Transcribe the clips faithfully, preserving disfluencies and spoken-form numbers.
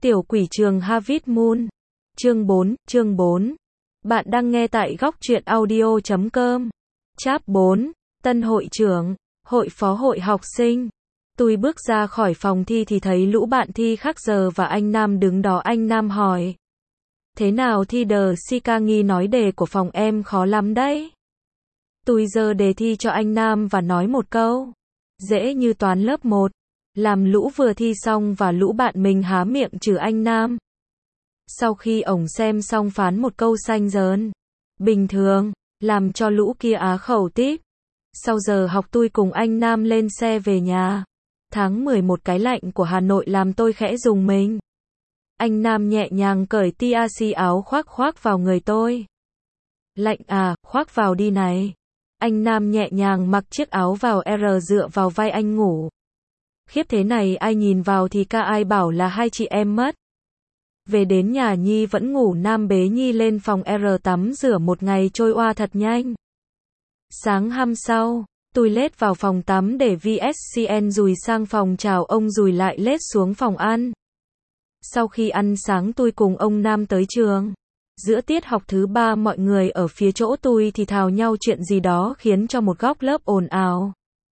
Tiểu quỷ trường Harvest Moon. Chương bốn, chương bốn. Bạn đang nghe tại góc truyện audio chấm com. Chap bốn. Tân hội trưởng, hội phó hội học sinh. Tôi bước ra khỏi phòng thi thì thấy lũ bạn thi khác giờ và anh Nam đứng đó. Anh Nam hỏi: thế nào thi đờ Sika, nghi nói đề của phòng em khó lắm đấy. Tôi giơ đề thi cho anh Nam và nói một câu: dễ như toán lớp một. Làm lũ vừa thi xong và lũ bạn mình há miệng trừ anh Nam. Sau khi ổng xem xong phán một câu xanh dớn: bình thường, làm cho lũ kia á khẩu tít. Sau giờ học tôi cùng anh Nam lên xe về nhà. Tháng mười một, cái lạnh của Hà Nội làm tôi khẽ rùng mình. Anh Nam nhẹ nhàng cởi tiasi áo khoác khoác vào người tôi. Lạnh à, khoác vào đi này. Anh Nam nhẹ nhàng mặc chiếc áo vào R dựa vào vai anh ngủ. Khiếp, thế này ai nhìn vào thì ca ai bảo là hai chị em mất. Về đến nhà Nhi vẫn ngủ, Nam bế Nhi lên phòng R tắm rửa. Một ngày trôi qua thật nhanh. Sáng hôm sau, tôi lết vào phòng tắm để vê ét xê en Dùi sang phòng chào ông, Dùi lại lết xuống phòng ăn. Sau khi ăn sáng tôi cùng ông Nam tới trường. Giữa tiết học thứ ba, mọi người ở phía chỗ tôi thì thào nhau chuyện gì đó khiến cho một góc lớp ồn ào.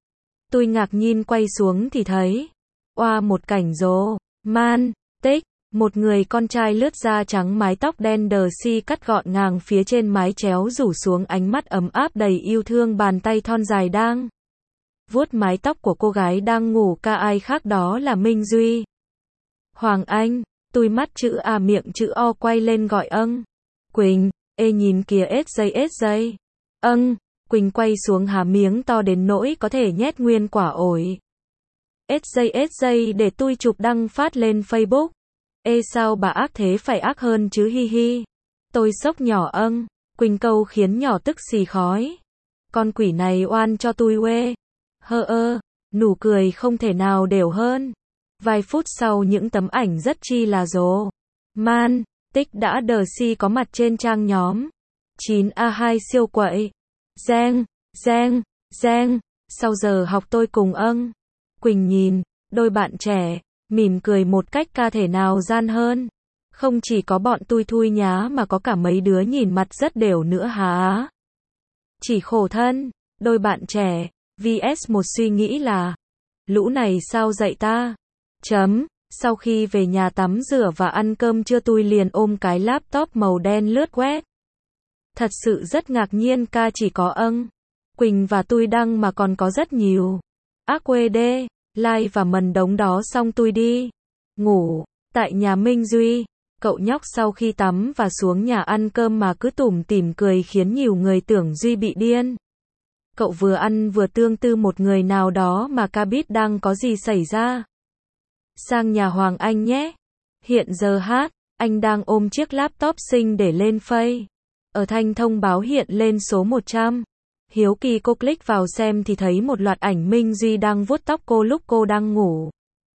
Tôi ngạc nhiên quay xuống thì thấy, oa, một cảnh rồ man tích. Một người con trai lướt da trắng, mái tóc đen đờ si cắt gọn ngang phía trên mái chéo rủ xuống, ánh mắt ấm áp đầy yêu thương, bàn tay thon dài đang vuốt mái tóc của cô gái đang ngủ. Ca ai khác đó là Minh Duy. Hoàng Anh. Tôi mắt chữ A miệng chữ O quay lên gọi âng. Quỳnh, ê nhìn kìa, ết dây ết dây. Âng. Quỳnh quay xuống há miếng to đến nỗi có thể nhét nguyên quả ổi. Ết dây ết dây để tôi chụp đăng phát lên Facebook. Ê sao bà ác thế, phải ác hơn chứ, hi hi. Tôi sốc nhỏ âng. Quỳnh câu khiến nhỏ tức xì khói. Con quỷ này oan cho tôi quê. Hơ ơ. Nụ cười không thể nào đều hơn. Vài phút sau, những tấm ảnh rất chi là rồ man tích đã đờ si có mặt trên trang nhóm. chín A hai siêu quậy. Giang, giang, giang. Sau giờ học tôi cùng âng. Quỳnh nhìn đôi bạn trẻ mỉm cười một cách ca thể nào gian hơn. Không chỉ có bọn tôi thui nhá mà có cả mấy đứa nhìn mặt rất đều nữa hả. Chỉ khổ thân đôi bạn trẻ vs một suy nghĩ là lũ này sao dạy ta. Chấm. Sau khi về nhà tắm rửa và ăn cơm trưa, tôi liền ôm cái laptop màu đen lướt web. Thật sự rất ngạc nhiên, ca chỉ có âng, Quỳnh và tôi đăng mà còn có rất nhiều ác quê đê, like và mần đống đó. Xong tôi đi ngủ tại nhà Minh Duy. Cậu nhóc sau khi tắm và xuống nhà ăn cơm mà cứ tủm tỉm cười khiến nhiều người tưởng Duy bị điên. Cậu vừa ăn vừa tương tư một người nào đó mà ca biết đang có gì xảy ra. Sang nhà Hoàng Anh nhé. Hiện giờ hát, anh đang ôm chiếc laptop xinh để lên Face. Ở thanh thông báo hiện lên số một trăm. Hiếu kỳ cô click vào xem thì thấy một loạt ảnh Minh Duy đang vuốt tóc cô lúc cô đang ngủ.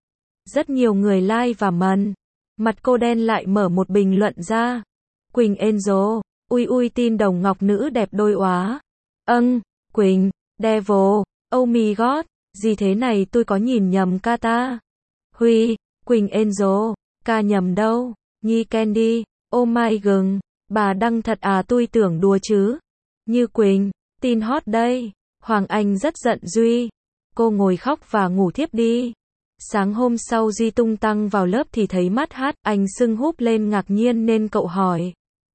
Rất nhiều người like và mần. Mặt cô đen lại mở một bình luận ra. Quỳnh Angel, ui ui tin đồng ngọc nữ đẹp đôi óa. Âng, Quỳnh, Devil, oh my god, gì thế này, tôi có nhìn nhầm ca ta. Huy, Quỳnh Angel, ca nhầm đâu. Nhi Candy, oh my god, bà đăng thật à, tôi tưởng đùa chứ. Như Quỳnh, tin hot đây. Hoàng Anh rất giận Duy. Cô ngồi khóc và ngủ thiếp đi. Sáng hôm sau Duy tung tăng vào lớp thì thấy mắt hát, anh sưng húp lên ngạc nhiên nên cậu hỏi.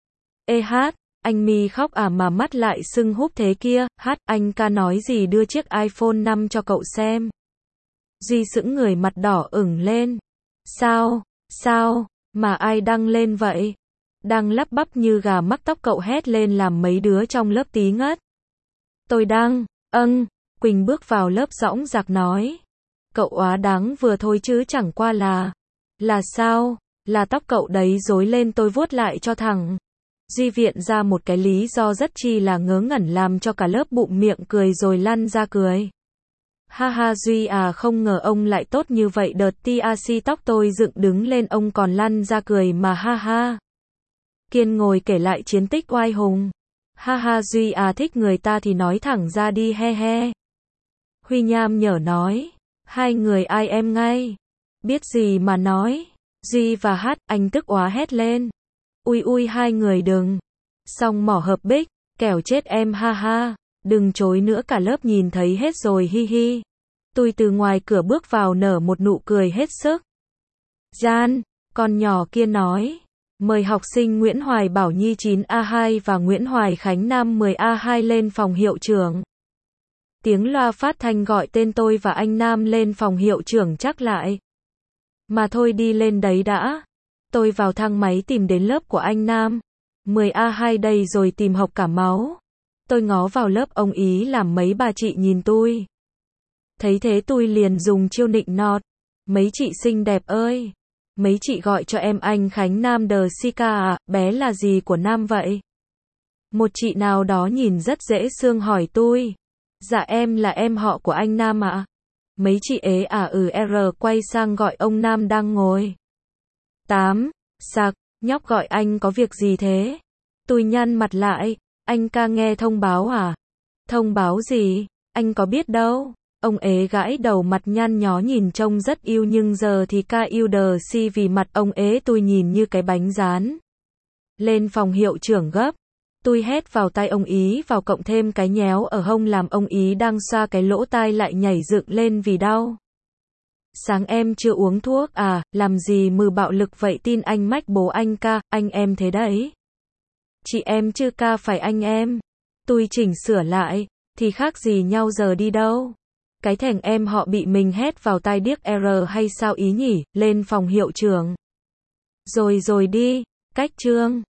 Ê hát, anh mi khóc à mà mắt lại sưng húp thế kia. Hát, anh ca nói gì đưa chiếc iPhone năm cho cậu xem. Duy sững người, mặt đỏ ửng lên. Sao, sao, mà ai đăng lên vậy? Đang lắp bắp như gà mắc tóc, cậu hét lên làm mấy đứa trong lớp tí ngất. Tôi đăng, âng. Quỳnh bước vào lớp dõng dạc nói. Cậu óa đáng vừa thôi chứ chẳng qua là. Là sao? Là tóc cậu đấy rối lên, tôi vuốt lại cho thẳng. Duy viện ra một cái lý do rất chi là ngớ ngẩn làm cho cả lớp bụm miệng cười rồi lăn ra cười. Ha ha Duy à, không ngờ ông lại tốt như vậy. Đợt tiasi tóc tôi dựng đứng lên ông còn lăn ra cười mà, ha ha. Kiên ngồi kể lại chiến tích oai hùng. Ha ha Duy à, thích người ta thì nói thẳng ra đi, he he. Huy nham nhở nói. Hai người ai em ngay. Biết gì mà nói. Duy và Hát, anh tức óa hét lên. Ui ui hai người đừng. Xong mỏ hợp bích, kẻo chết em ha ha. Đừng chối nữa cả lớp nhìn thấy hết rồi hi hi. Tôi từ ngoài cửa bước vào nở một nụ cười hết sức. Gian, con nhỏ kia nói. Mời học sinh Nguyễn Hoài Bảo Nhi chín A hai và Nguyễn Hoài Khánh Nam mười A hai lên phòng hiệu trưởng. Tiếng loa phát thanh gọi tên tôi và anh Nam lên phòng hiệu trưởng chắc lại. Mà thôi đi lên đấy đã. Tôi vào thang máy tìm đến lớp của anh Nam. mười A hai đây rồi tìm học cả máu. Tôi ngó vào lớp ông ý làm mấy bà chị nhìn tôi. Thấy thế tôi liền dùng chiêu nịnh nọt. Mấy chị xinh đẹp ơi. Mấy chị gọi cho em anh Khánh Nam đờ si ca à, bé là gì của Nam vậy? Một chị nào đó nhìn rất dễ thương hỏi tôi. Dạ em là em họ của anh Nam ạ. À? Mấy chị ế à ừ R quay sang gọi ông Nam đang ngồi. tám. Sạc, nhóc gọi anh có việc gì thế? Tôi nhăn mặt lại, anh ca nghe thông báo à? Thông báo gì? Anh có biết đâu. Ông ế gãi đầu mặt nhăn nhó nhìn trông rất yêu nhưng giờ thì ca yêu đờ si vì mặt ông ế tôi nhìn như cái bánh rán. Lên phòng hiệu trưởng gấp. Tôi hét vào tai ông ý vào cộng thêm cái nhéo ở hông làm ông ý đang xoa cái lỗ tai lại nhảy dựng lên vì đau. Sáng em chưa uống thuốc à, làm gì mừ bạo lực vậy tin anh mách bố anh ca, anh em thế đấy. Chị em chứ ca phải anh em. Tôi chỉnh sửa lại, thì khác gì nhau giờ đi đâu. Cái thằng em họ bị mình hét vào tai điếc R hay sao ý nhỉ, lên phòng hiệu trưởng. Rồi rồi đi, cách trương.